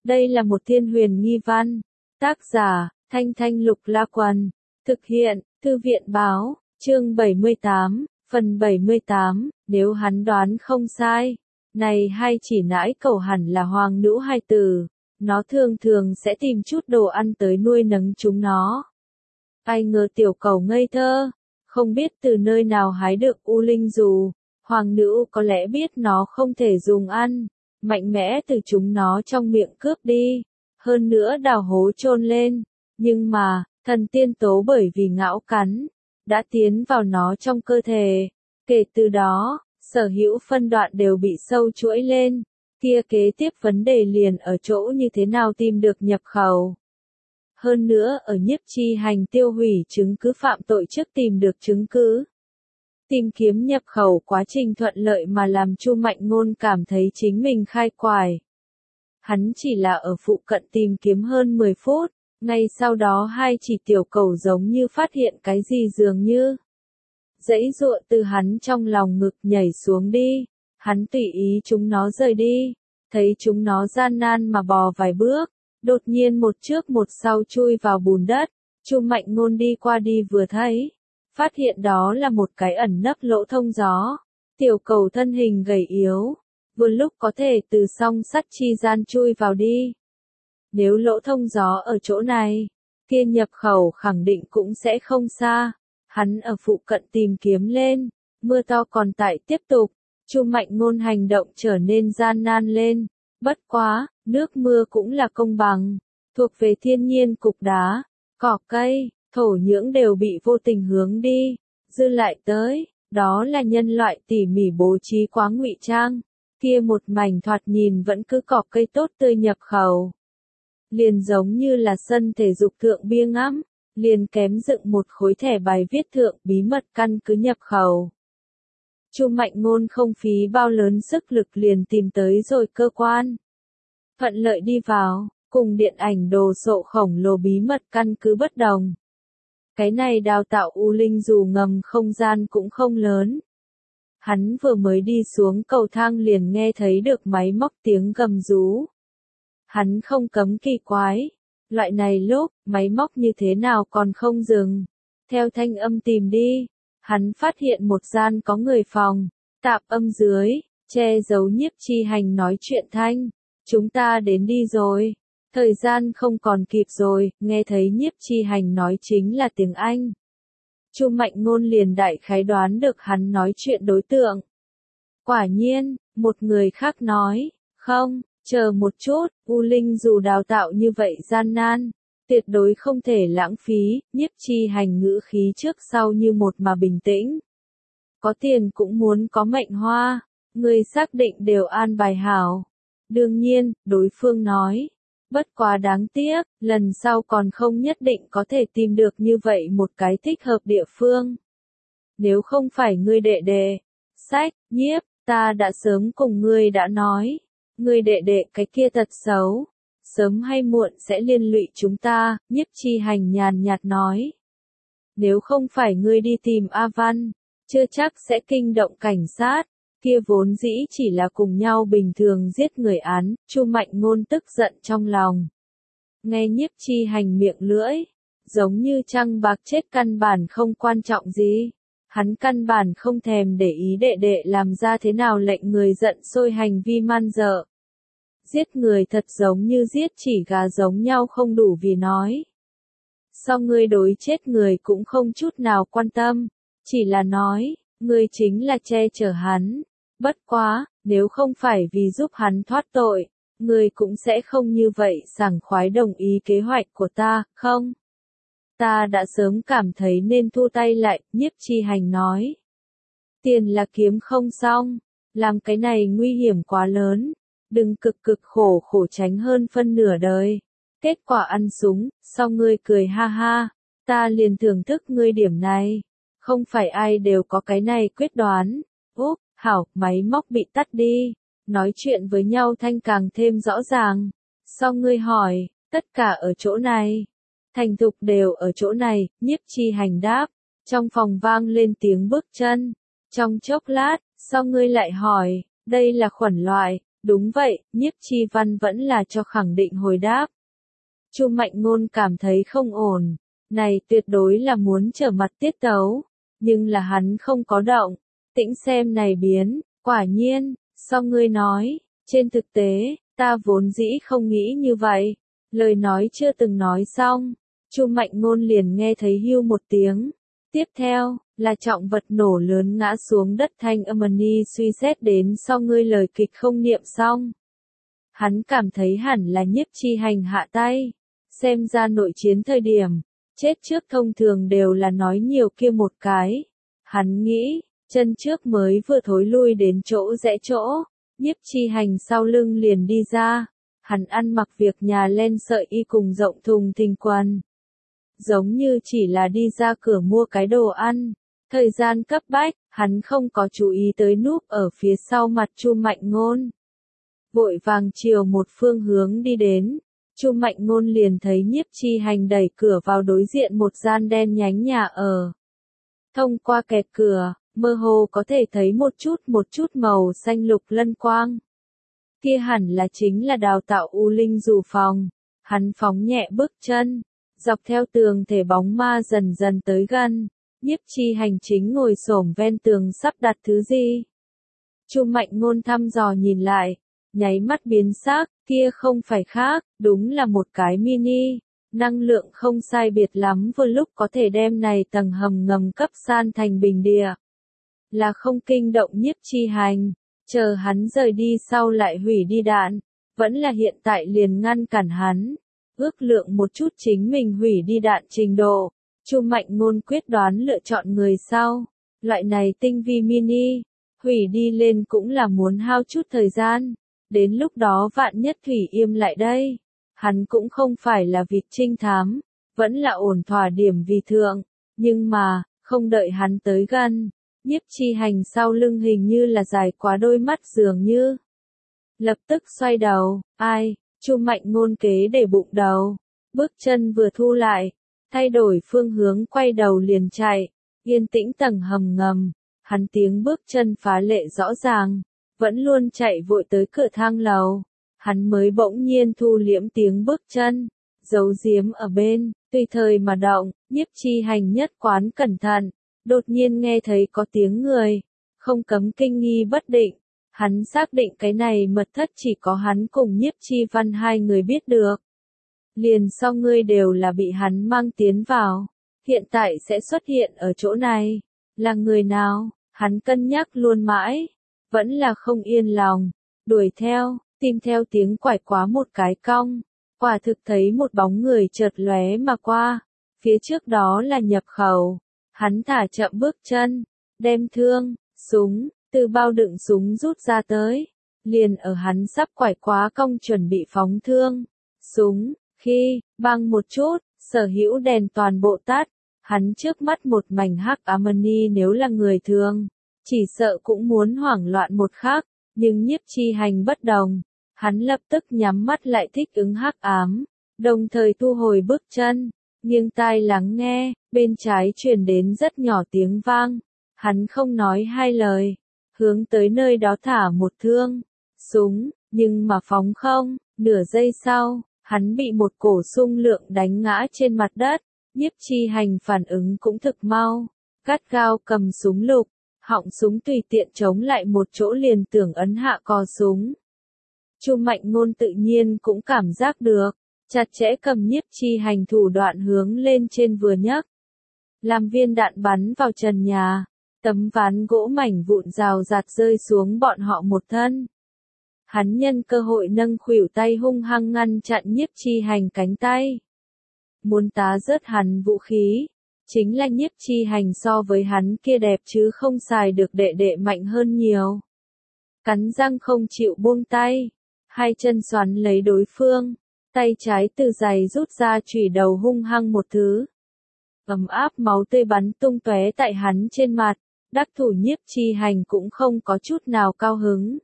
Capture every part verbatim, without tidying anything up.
Đây là một thiên huyền nghi văn. Tác giả, Thanh Thanh Lục La Quần. Thực hiện, Thư viện Báo, chương bảy mươi tám, phần bảy mươi tám, nếu hắn đoán không sai. Này hai chỉ nãi cẩu hẳn là hoàng nữ hai tử. Nó thường thường sẽ tìm chút đồ ăn tới nuôi nấng chúng nó. Ai ngờ tiểu cẩu ngây thơ, không biết từ nơi nào hái được u linh dù. Hoàng nữ có lẽ biết nó không thể dùng ăn, mạnh mẽ từ chúng nó trong miệng cướp đi, hơn nữa đào hố chôn lên. Nhưng mà, thần tiên tố bởi vì ngão cắn, đã tiến vào nó trong cơ thể. Kể từ đó, sở hữu phân đoạn đều bị sâu chuỗi lên. Kia kế tiếp vấn đề liền ở chỗ như thế nào tìm được nhập khẩu. Hơn nữa ở nhiếp chi hành tiêu hủy chứng cứ phạm tội trước tìm được chứng cứ. Tìm kiếm nhập khẩu quá trình thuận lợi mà làm Chu Mạnh Ngôn cảm thấy chính mình khai quải. Hắn chỉ là ở phụ cận tìm kiếm hơn mười phút, ngay sau đó hai chỉ tiểu cẩu giống như phát hiện cái gì dường như. Giãy giụa từ hắn trong lòng ngực nhảy xuống đi, hắn tùy ý chúng nó rời đi, thấy chúng nó gian nan mà bò vài bước, đột nhiên một trước một sau chui vào bùn đất, Chu Mạnh Ngôn đi qua đi vừa thấy. Phát hiện đó là một cái ẩn nấp lỗ thông gió. Tiểu cẩu thân hình gầy yếu, vừa lúc có thể từ song sắt chi gian chui vào đi. Nếu lỗ thông gió ở chỗ này, kia nhập khẩu khẳng định cũng sẽ không xa. Hắn ở phụ cận tìm kiếm lên, mưa to còn tại tiếp tục. Chu Mạnh Ngôn hành động trở nên gian nan lên. Bất quá, nước mưa cũng là công bằng, thuộc về thiên nhiên cục đá, cỏ cây. Thổ nhưỡng đều bị vô tình hướng đi, dư lại tới, đó là nhân loại tỉ mỉ bố trí quá ngụy trang, kia một mảnh thoạt nhìn vẫn cứ cỏ cây tốt tươi nhập khẩu. Liền giống như là sân thể dục thượng bia ngắm, liền kém dựng một khối thẻ bài viết thượng bí mật căn cứ nhập khẩu. Chu Mạnh Ngôn không phí bao lớn sức lực liền tìm tới rồi cơ quan. Thuận lợi đi vào, cùng điện ảnh đồ sộ khổng lồ bí mật căn cứ bất đồng. Cái này đào tạo u linh dù ngầm không gian cũng không lớn. Hắn vừa mới đi xuống cầu thang liền nghe thấy được máy móc tiếng gầm rú. Hắn không cấm kỳ quái. Loại này lúc, máy móc như thế nào còn không dừng. Theo thanh âm tìm đi, hắn phát hiện một gian có người phòng, tạp âm dưới, che giấu nhiếp chi hành nói chuyện thanh. Chúng ta đến đi rồi. Thời gian không còn kịp rồi, nghe thấy nhiếp chi hành nói chính là tiếng Anh. Chu Mạnh Ngôn liền đại khái đoán được hắn nói chuyện đối tượng. Quả nhiên, một người khác nói, không, chờ một chút, U Linh dù đào tạo như vậy gian nan, tuyệt đối không thể lãng phí, nhiếp chi hành ngữ khí trước sau như một mà bình tĩnh. Có tiền cũng muốn có mệnh hoa, người xác định đều an bài hảo. Đương nhiên, đối phương nói. Bất quá đáng tiếc, lần sau còn không nhất định có thể tìm được như vậy một cái thích hợp địa phương. Nếu không phải ngươi đệ đệ, sách, nhiếp, ta đã sớm cùng ngươi đã nói, ngươi đệ đệ cái kia thật xấu, sớm hay muộn sẽ liên lụy chúng ta, nhiếp chi hành nhàn nhạt nói. Nếu không phải ngươi đi tìm A Văn, chưa chắc sẽ kinh động cảnh sát. Kia vốn dĩ chỉ là cùng nhau bình thường giết người án, Chu Mạnh Ngôn tức giận trong lòng. Nghe nhiếp chi hành miệng lưỡi, giống như trăng bạc chết căn bản không quan trọng gì. Hắn căn bản không thèm để ý đệ đệ làm ra thế nào lệnh người giận sôi hành vi man dợ. Giết người thật giống như giết chỉ gà giống nhau không đủ vì nói. Sau ngươi đối chết người cũng không chút nào quan tâm, chỉ là nói, ngươi chính là che chở hắn. Bất quá, nếu không phải vì giúp hắn thoát tội, người cũng sẽ không như vậy sảng khoái đồng ý kế hoạch của ta, không? Ta đã sớm cảm thấy nên thu tay lại, nhiếp chi hành nói. Tiền là kiếm không xong, làm cái này nguy hiểm quá lớn, đừng cực cực khổ khổ tránh hơn phân nửa đời. Kết quả ăn súng, sau ngươi cười ha ha, ta liền thưởng thức ngươi điểm này. Không phải ai đều có cái này quyết đoán. Úp, hảo, máy móc bị tắt đi. Nói chuyện với nhau thanh càng thêm rõ ràng. Sau ngươi hỏi, tất cả ở chỗ này. Thành thục đều ở chỗ này, nhiếp chi hành đáp. Trong phòng vang lên tiếng bước chân. Trong chốc lát, sau ngươi lại hỏi, đây là khuẩn loại, Đúng vậy, Nhiếp Chi Văn vẫn là cho khẳng định hồi đáp. Chu Mạnh Ngôn cảm thấy không ổn, này tuyệt đối là muốn trở mặt tiết tấu, nhưng là hắn không có động, tĩnh xem này biến, quả nhiên, so ngươi nói, trên thực tế, ta vốn dĩ không nghĩ như vậy, lời nói chưa từng nói xong, Chu Mạnh Ngôn liền nghe thấy hưu một tiếng, tiếp theo, là trọng vật nổ lớn ngã xuống đất thanh âm ni suy xét đến so ngươi lời kịch không niệm xong. Hắn cảm thấy hẳn là Nhiếp Chi Hành hạ tay, xem ra nội chiến thời điểm, chết trước thông thường đều là nói nhiều kia một cái. Hắn nghĩ, chân trước mới vừa thối lui đến chỗ rẽ chỗ, Nhiếp Chi Hành sau lưng liền đi ra, hắn ăn mặc việc nhà len sợi y cùng rộng thùng thình quần. Giống như chỉ là đi ra cửa mua cái đồ ăn, thời gian cấp bách, hắn không có chú ý tới núp ở phía sau mặt Chu Mạnh Ngôn. Vội vàng chiều một phương hướng đi đến, Chu Mạnh Ngôn liền thấy Nhiếp Chi Hành đẩy cửa vào đối diện một gian đen nhánh nhà ở. Thông qua kẹt cửa, mơ hồ có thể thấy một chút một chút màu xanh lục lân quang. Kia hẳn là chính là đào tạo U Linh Dù phòng. Hắn phóng nhẹ bước chân, dọc theo tường thể bóng ma dần dần tới gần. Nhiếp Chi Hành chính ngồi xổm ven tường sắp đặt thứ gì. Chu Mạnh Ngôn thăm dò nhìn lại, nháy mắt biến sắc, kia không phải khác, đúng là một cái mini, năng lượng không sai biệt lắm vừa lúc có thể đem này tầng hầm ngầm cấp san thành bình địa. Là không kinh động Nhiếp Chi Hành, chờ hắn rời đi sau lại hủy đi đạn, vẫn là hiện tại liền ngăn cản hắn, ước lượng một chút chính mình hủy đi đạn trình độ. Chu Mạnh Ngôn quyết đoán lựa chọn người sau, loại này tinh vi mini, hủy đi lên cũng là muốn hao chút thời gian, đến lúc đó vạn nhất thủy im lại đây, hắn cũng không phải là vịt trinh thám, vẫn là ổn thỏa điểm vì thượng, nhưng mà, không đợi hắn tới gần, Nhiếp Chi Hành sau lưng hình như là dài quá đôi mắt dường như. Lập tức xoay đầu, ai, Chu Mạnh Ngôn kế để bụng đầu, bước chân vừa thu lại, thay đổi phương hướng quay đầu liền chạy, yên tĩnh tầng hầm ngầm, hắn tiếng bước chân phá lệ rõ ràng, vẫn luôn chạy vội tới cửa thang lầu, hắn mới bỗng nhiên thu liễm tiếng bước chân, giấu giếm ở bên, tùy thời mà động. Nhiếp Chi Hành nhất quán cẩn thận, đột nhiên nghe thấy có tiếng người, không cấm kinh nghi bất định, hắn xác định cái này mật thất chỉ có hắn cùng Nhiếp Chi Văn hai người biết được. Liền sau ngươi đều là bị hắn mang tiến vào, hiện tại sẽ xuất hiện ở chỗ này, là người nào, hắn cân nhắc luôn mãi, vẫn là không yên lòng, đuổi theo, tìm theo tiếng quải quá một cái cong, quả thực thấy một bóng người chợt lóe mà qua, phía trước đó là nhập khẩu, hắn thả chậm bước chân, đem thương, súng, từ bao đựng súng rút ra tới, liền ở hắn sắp quải quá cong chuẩn bị phóng thương, súng. Khi, băng một chút, sở hữu đèn toàn bộ tắt, hắn trước mắt một mảnh hắc ám ni nếu là người thường, chỉ sợ cũng muốn hoảng loạn một khắc, nhưng Nhiếp Chi Hành bất đồng, hắn lập tức nhắm mắt lại thích ứng hắc ám, đồng thời thu hồi bước chân, nghiêng tai lắng nghe, bên trái truyền đến rất nhỏ tiếng vang, hắn không nói hai lời, hướng tới nơi đó thả một thương, súng, nhưng mà phóng không, nửa giây sau. Hắn bị một cổ xung lượng đánh ngã trên mặt đất, Nhiếp Chi Hành phản ứng cũng thực mau, gắt gao cầm súng lục, họng súng tùy tiện chống lại một chỗ liền tưởng ấn hạ cò súng. Chu Mạnh Ngôn tự nhiên cũng cảm giác được, chặt chẽ cầm Nhiếp Chi Hành thủ đoạn hướng lên trên vừa nhấc. Làm viên đạn bắn vào trần nhà, tấm ván gỗ mảnh vụn rào rạt rơi xuống bọn họ một thân. Hắn nhân cơ hội nâng khuỷu tay hung hăng ngăn chặn Nhiếp Chi Hành cánh tay. Muốn tá rớt hắn vũ khí, chính là Nhiếp Chi Hành so với hắn kia đẹp chứ không xài được đệ đệ mạnh hơn nhiều. Cắn răng không chịu buông tay, hai chân xoắn lấy đối phương, tay trái từ giày rút ra chủy đầu hung hăng một thứ. Ấm áp máu tươi bắn tung tóe tại hắn trên mặt, đắc thủ Nhiếp Chi Hành cũng không có chút nào cao hứng.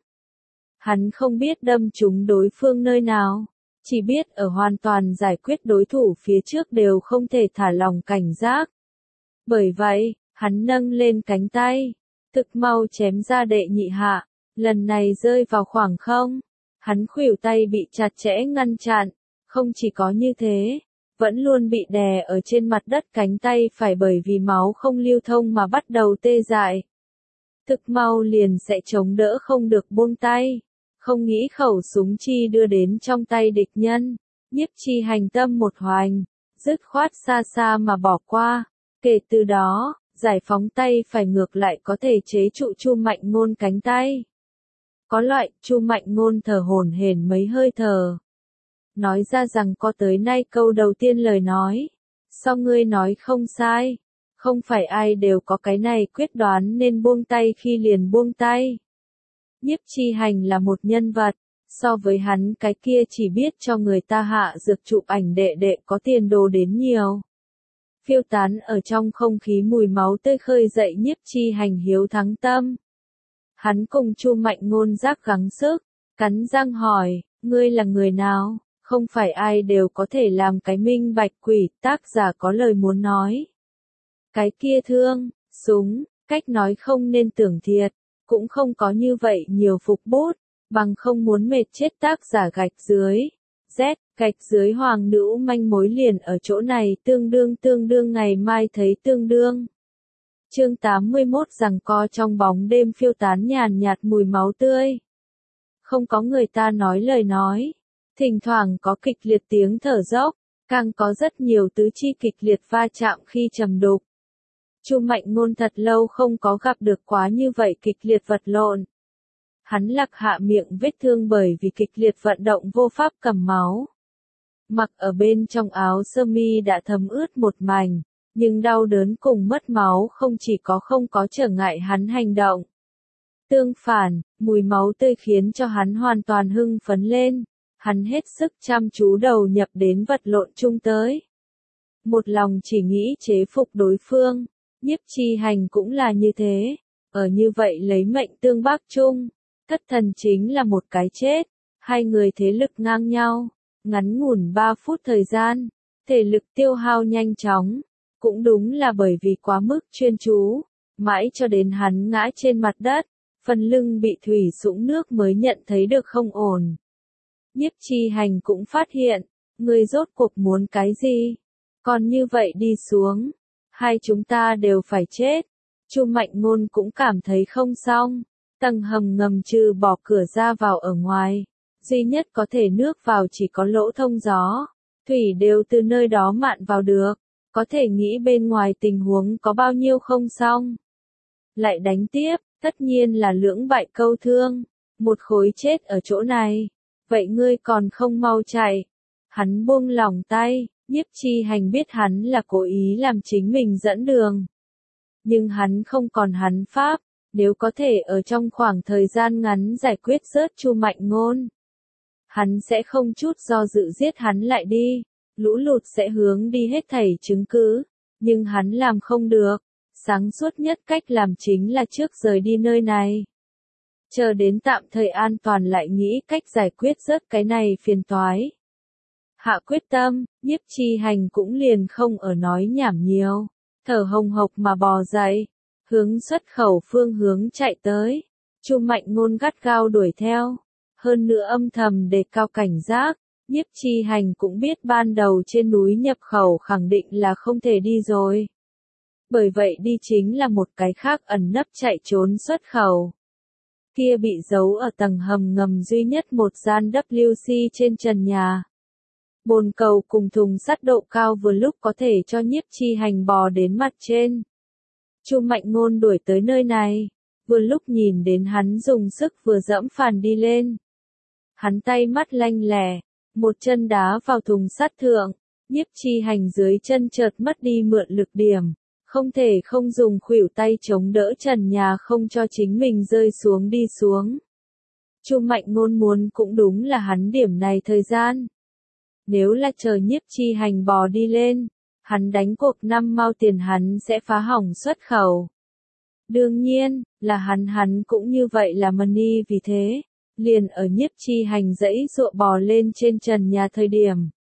Hắn không biết đâm trúng đối phương nơi nào, chỉ biết ở hoàn toàn giải quyết đối thủ phía trước đều không thể thả lòng cảnh giác. Bởi vậy, hắn nâng lên cánh tay, thực mau chém ra đệ nhị hạ, lần này rơi vào khoảng không, Hắn khuỷu tay bị chặt chẽ ngăn chặn, không chỉ có như thế, vẫn luôn bị đè ở trên mặt đất, cánh tay phải bởi vì máu không lưu thông mà bắt đầu tê dại. Thực mau liền sẽ chống đỡ không được buông tay, không nghĩ khẩu súng chi đưa đến trong tay địch nhân. Nhiếp Chi Hành tâm một hoành, dứt khoát xa xa mà bỏ qua. Kể từ đó, giải phóng tay phải ngược lại có thể chế trụ Chu Mạnh Ngôn cánh tay. Có loại, Chu Mạnh Ngôn thở hổn hển mấy hơi thở. Nói ra rằng có tới nay câu đầu tiên lời nói. Sao ngươi nói không sai? Không phải ai đều có cái này quyết đoán nên buông tay khi liền buông tay. Nhiếp Chi Hành là một nhân vật, so với hắn cái kia chỉ biết cho người ta hạ dược chụp ảnh đệ đệ có tiền đồ đến nhiều. Phiêu tán ở trong không khí mùi máu tươi khơi dậy Nhiếp Chi Hành hiếu thắng tâm. Hắn cùng Chu Mạnh Ngôn giác gắng sức, cắn răng hỏi, ngươi là người nào? Không phải ai đều có thể làm cái minh bạch quỷ, tác giả có lời muốn nói. Cái kia thương, súng, cách nói không nên tưởng thiệt, cũng không có như vậy nhiều phục bút, bằng không muốn mệt chết tác giả gạch dưới. Z, gạch dưới hoàng nữ manh mối liền ở chỗ này tương đương tương đương ngày mai thấy tương đương. Chương tám mươi mốt giằng co trong bóng đêm phiêu tán nhàn nhạt mùi máu tươi. Không có người ta nói lời nói, thỉnh thoảng có kịch liệt tiếng thở dốc, càng có rất nhiều tứ chi kịch liệt va chạm khi trầm đục. Chu Mạnh Ngôn thật lâu không có gặp được quá như vậy kịch liệt vật lộn. Hắn lặc hạ miệng vết thương bởi vì kịch liệt vận động vô pháp cầm máu. Mặc ở bên trong áo sơ mi đã thấm ướt một mảnh, nhưng đau đớn cùng mất máu không chỉ có không có trở ngại hắn hành động. Tương phản, mùi máu tươi khiến cho hắn hoàn toàn hưng phấn lên, hắn hết sức chăm chú đầu nhập đến vật lộn chung tới. Một lòng chỉ nghĩ chế phục đối phương, Nhiếp Chi Hành cũng là như thế, ở như vậy lấy mệnh tương bác chung, thất thần chính là một cái chết, hai người thế lực ngang nhau, ngắn ngủn ba phút thời gian, thể lực tiêu hao nhanh chóng, cũng đúng là bởi vì quá mức chuyên chú, mãi cho đến hắn ngã trên mặt đất, phần lưng bị thủy sũng nước mới nhận thấy được không ổn. Nhiếp Chi Hành cũng phát hiện, người rốt cuộc muốn cái gì, còn như vậy đi xuống, hai chúng ta đều phải chết. Chu Mạnh Ngôn cũng cảm thấy không xong, tầng hầm ngầm trừ bỏ cửa ra vào ở ngoài, duy nhất có thể nước vào chỉ có lỗ thông gió, thủy đều từ nơi đó mạn vào được, có thể nghĩ bên ngoài tình huống có bao nhiêu không xong. Lại đánh tiếp, tất nhiên là lưỡng bại câu thương, một khối chết ở chỗ này, vậy ngươi còn không mau chạy. Hắn buông lỏng tay, Nhiếp Chi Hành biết hắn là cố ý làm chính mình dẫn đường. Nhưng hắn không còn hắn pháp, nếu có thể ở trong khoảng thời gian ngắn giải quyết rớt Chu Mạnh Ngôn. Hắn sẽ không chút do dự giết hắn lại đi, lũ lụt sẽ hướng đi hết thảy chứng cứ, nhưng hắn làm không được, sáng suốt nhất cách làm chính là trước rời đi nơi này. Chờ đến tạm thời an toàn lại nghĩ cách giải quyết rớt cái này phiền toái. Hạ quyết tâm, Nhiếp Chi Hành cũng liền không ở nói nhảm nhiều, thở hồng hộc mà bò dậy, hướng xuất khẩu phương hướng chạy tới. Chu Mạnh Ngôn gắt gao đuổi theo, hơn nữa âm thầm đề cao cảnh giác. Nhiếp Chi Hành cũng biết ban đầu trên núi nhập khẩu khẳng định là không thể đi rồi. Bởi vậy đi chính là một cái khác ẩn nấp chạy trốn xuất khẩu. Kia bị giấu ở tầng hầm ngầm duy nhất một gian W C trên trần nhà. Bồn cầu cùng thùng sắt độ cao vừa lúc có thể cho Nhiếp Chi Hành bò đến mặt trên. Chu Mạnh Ngôn đuổi tới nơi này, vừa lúc nhìn đến hắn dùng sức vừa dẫm phàn đi lên. Hắn tay mắt lanh lẹ, một chân đá vào thùng sắt thượng, Nhiếp Chi Hành dưới chân chợt mất đi mượn lực điểm, không thể không dùng khuỷu tay chống đỡ trần nhà không cho chính mình rơi xuống đi xuống. Chu Mạnh Ngôn muốn cũng đúng là hắn điểm này thời gian. Nếu là chờ Nhiếp Chi Hành bò đi lên, hắn đánh cuộc năm mao tiền hắn sẽ phá hỏng xuất khẩu. Đương nhiên, là hắn hắn cũng như vậy là money vì thế, liền ở Nhiếp Chi Hành dãy dụa bò lên trên trần nhà thời điểm.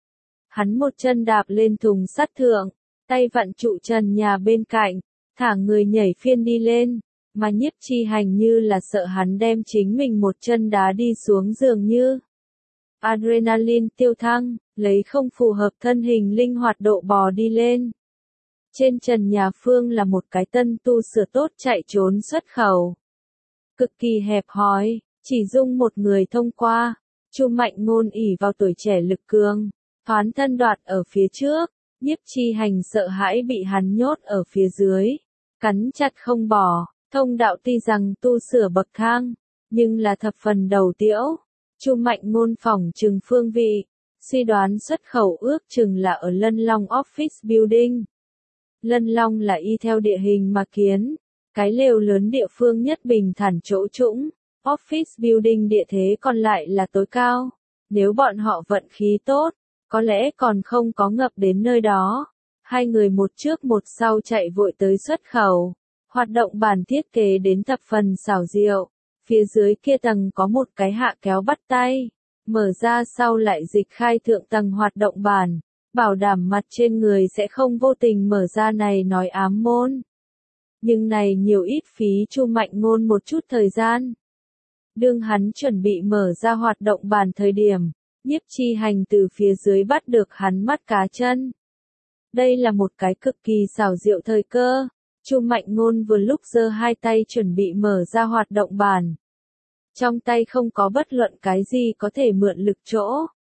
Hắn một chân đạp lên thùng sắt thượng, tay vặn trụ trần nhà bên cạnh, thả người nhảy phiên đi lên, mà Nhiếp Chi Hành như là sợ hắn đem chính mình một chân đá đi xuống dường như. Adrenaline tiêu thăng, lấy không phù hợp thân hình linh hoạt độ bò đi lên. Trên trần nhà Phương là một cái tân tu sửa tốt chạy trốn xuất khẩu. Cực kỳ hẹp hòi, chỉ dung một người thông qua. Chu Mạnh Ngôn ỷ vào tuổi trẻ lực cường, thoán thân đoạt ở phía trước, Nhiếp Chi Hành sợ hãi bị hắn nhốt ở phía dưới, cắn chặt không bỏ. Thông đạo tuy rằng tu sửa bậc thang, nhưng là thập phần đầu tiễu. Chu Mạnh Ngôn phỏng chừng phương vị, suy đoán xuất khẩu ước chừng là ở Lân Long Office Building. Lân Long là y theo địa hình mà kiến, cái lều lớn địa phương nhất bình thản chỗ trũng, Office Building địa thế còn lại là tối cao. Nếu bọn họ vận khí tốt, có lẽ còn không có ngập đến nơi đó. Hai người một trước một sau chạy vội tới xuất khẩu. Hoạt động bàn thiết kế đến thập phần xảo diệu, phía dưới kia tầng có một cái hạ kéo bắt tay, mở ra sau lại dịch khai thượng tầng hoạt động bàn, bảo đảm mặt trên người sẽ không vô tình mở ra này nói ám môn. Nhưng này nhiều ít phí Chu Mạnh Ngôn một chút thời gian. Đương hắn chuẩn bị mở ra hoạt động bàn thời điểm, Nhiếp Chi Hành từ phía dưới bắt được hắn mắt cá chân. Đây là một cái cực kỳ xảo diệu thời cơ. Chu Mạnh Ngôn vừa lúc giơ hai tay chuẩn bị mở ra hoạt động bàn. Trong tay không có bất luận cái gì có thể mượn lực chỗ.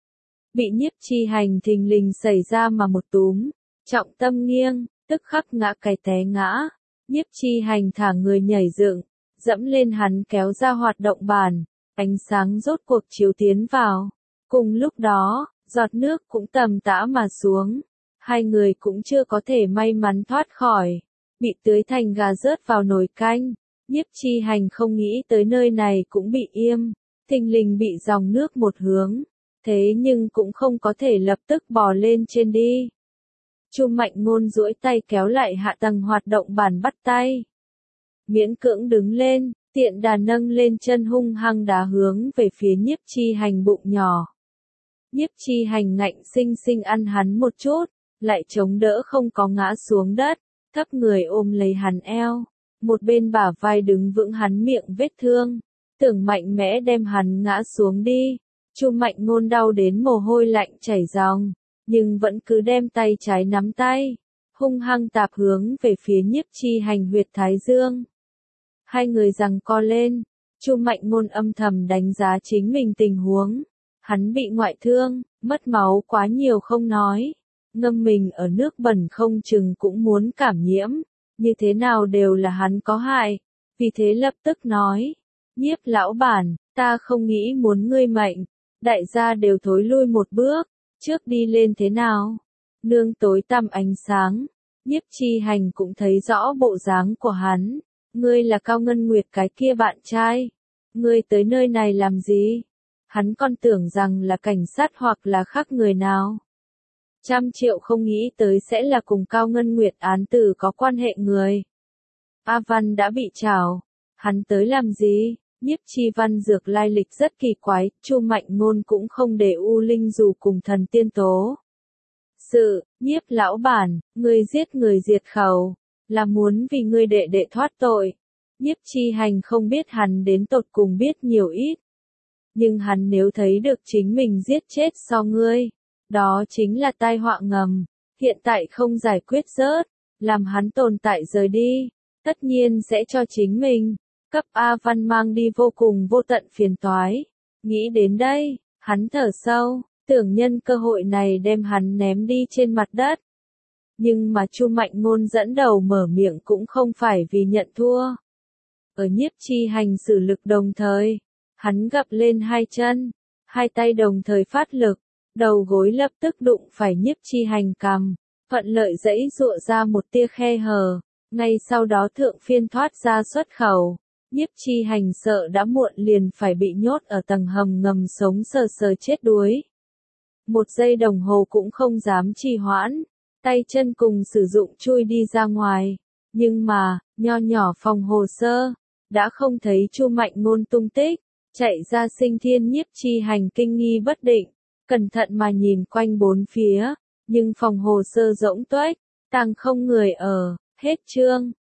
Bị Nhiếp Chi Hành thình lình xảy ra mà một túm, trọng tâm nghiêng, tức khắc ngã cái té ngã. Nhiếp Chi Hành thả người nhảy dựng, dẫm lên hắn kéo ra hoạt động bàn, ánh sáng rốt cuộc chiếu tiến vào. Cùng lúc đó, giọt nước cũng tầm tã mà xuống. Hai người cũng chưa có thể may mắn thoát khỏi. Bị tưới thành gà rớt vào nồi canh, Nhiếp Chi Hành không nghĩ tới nơi này cũng bị yêm, thình lình bị dòng nước một hướng, thế nhưng cũng không có thể lập tức bò lên trên đi. Chu Mạnh Ngôn duỗi tay kéo lại hạ tầng hoạt động bàn bắt tay. Miễn cưỡng đứng lên, tiện đà nâng lên chân hung hăng đá hướng về phía Nhiếp Chi Hành bụng nhỏ. Nhiếp Chi Hành ngạnh sinh sinh ăn hắn một chút, lại chống đỡ không có ngã xuống đất. Thấp người ôm lấy hắn eo, một bên bả vai đứng vững hắn miệng vết thương, tưởng mạnh mẽ đem hắn ngã xuống đi. Chu Mạnh Ngôn đau đến mồ hôi lạnh chảy ròng, nhưng vẫn cứ đem tay trái nắm tay, hung hăng tạp hướng về phía Nhiếp Chi Hành huyệt thái dương. Hai người giằng co lên, Chu Mạnh Ngôn âm thầm đánh giá chính mình tình huống. Hắn bị ngoại thương, mất máu quá nhiều không nói. Ngâm mình ở nước bẩn không chừng cũng muốn cảm nhiễm, như thế nào đều là hắn có hại, vì thế lập tức nói, Nhiếp lão bản, ta không nghĩ muốn ngươi mệnh, đại gia đều thối lui một bước, trước đi lên thế nào, nương tối tăm ánh sáng, Nhiếp Chi Hành cũng thấy rõ bộ dáng của hắn, ngươi là Cao Ngân Nguyệt cái kia bạn trai, ngươi tới nơi này làm gì, hắn còn tưởng rằng là cảnh sát hoặc là khác người nào. Trăm triệu không nghĩ tới sẽ là cùng Cao Ngân Nguyệt án tử có quan hệ người. A Văn đã bị trảo, hắn tới làm gì? Nhiếp Chi Văn dược lai lịch rất kỳ quái, Chu Mạnh Ngôn cũng không để U Linh dù cùng thần tiên tố. Sự, Nhiếp lão bản, ngươi giết người diệt khẩu, là muốn vì ngươi đệ đệ thoát tội. Nhiếp Chi Hành không biết hắn đến tột cùng biết nhiều ít. Nhưng hắn nếu thấy được chính mình giết chết so ngươi, đó chính là tai họa ngầm, hiện tại không giải quyết rớt, làm hắn tồn tại rời đi, tất nhiên sẽ cho chính mình, cấp A Văn mang đi vô cùng vô tận phiền toái. Nghĩ đến đây, hắn thở sâu, tưởng nhân cơ hội này đem hắn ném đi trên mặt đất. Nhưng mà Chu Mạnh Ngôn dẫn đầu mở miệng cũng không phải vì nhận thua. Ở Nhiếp Chi Hành sử lực đồng thời, hắn gập lên hai chân, hai tay đồng thời phát lực. Đầu gối lập tức đụng phải Nhiếp Chi Hành cằm, thuận lợi giãy giụa ra một tia khe hở, ngay sau đó thượng phiên thoát ra xuất khẩu. Nhiếp Chi Hành sợ đã muộn liền phải bị nhốt ở tầng hầm ngầm sống sờ sờ chết đuối. Một giây đồng hồ cũng không dám trì hoãn, tay chân cùng sử dụng chui đi ra ngoài, nhưng mà, nho nhỏ phòng hồ sơ, đã không thấy Chu Mạnh Ngôn tung tích, chạy ra Sinh Thiên. Nhiếp Chi Hành kinh nghi bất định. Cẩn thận mà nhìn quanh bốn phía, nhưng phòng hồ sơ rỗng tuếch, tang không người ở, hết chương.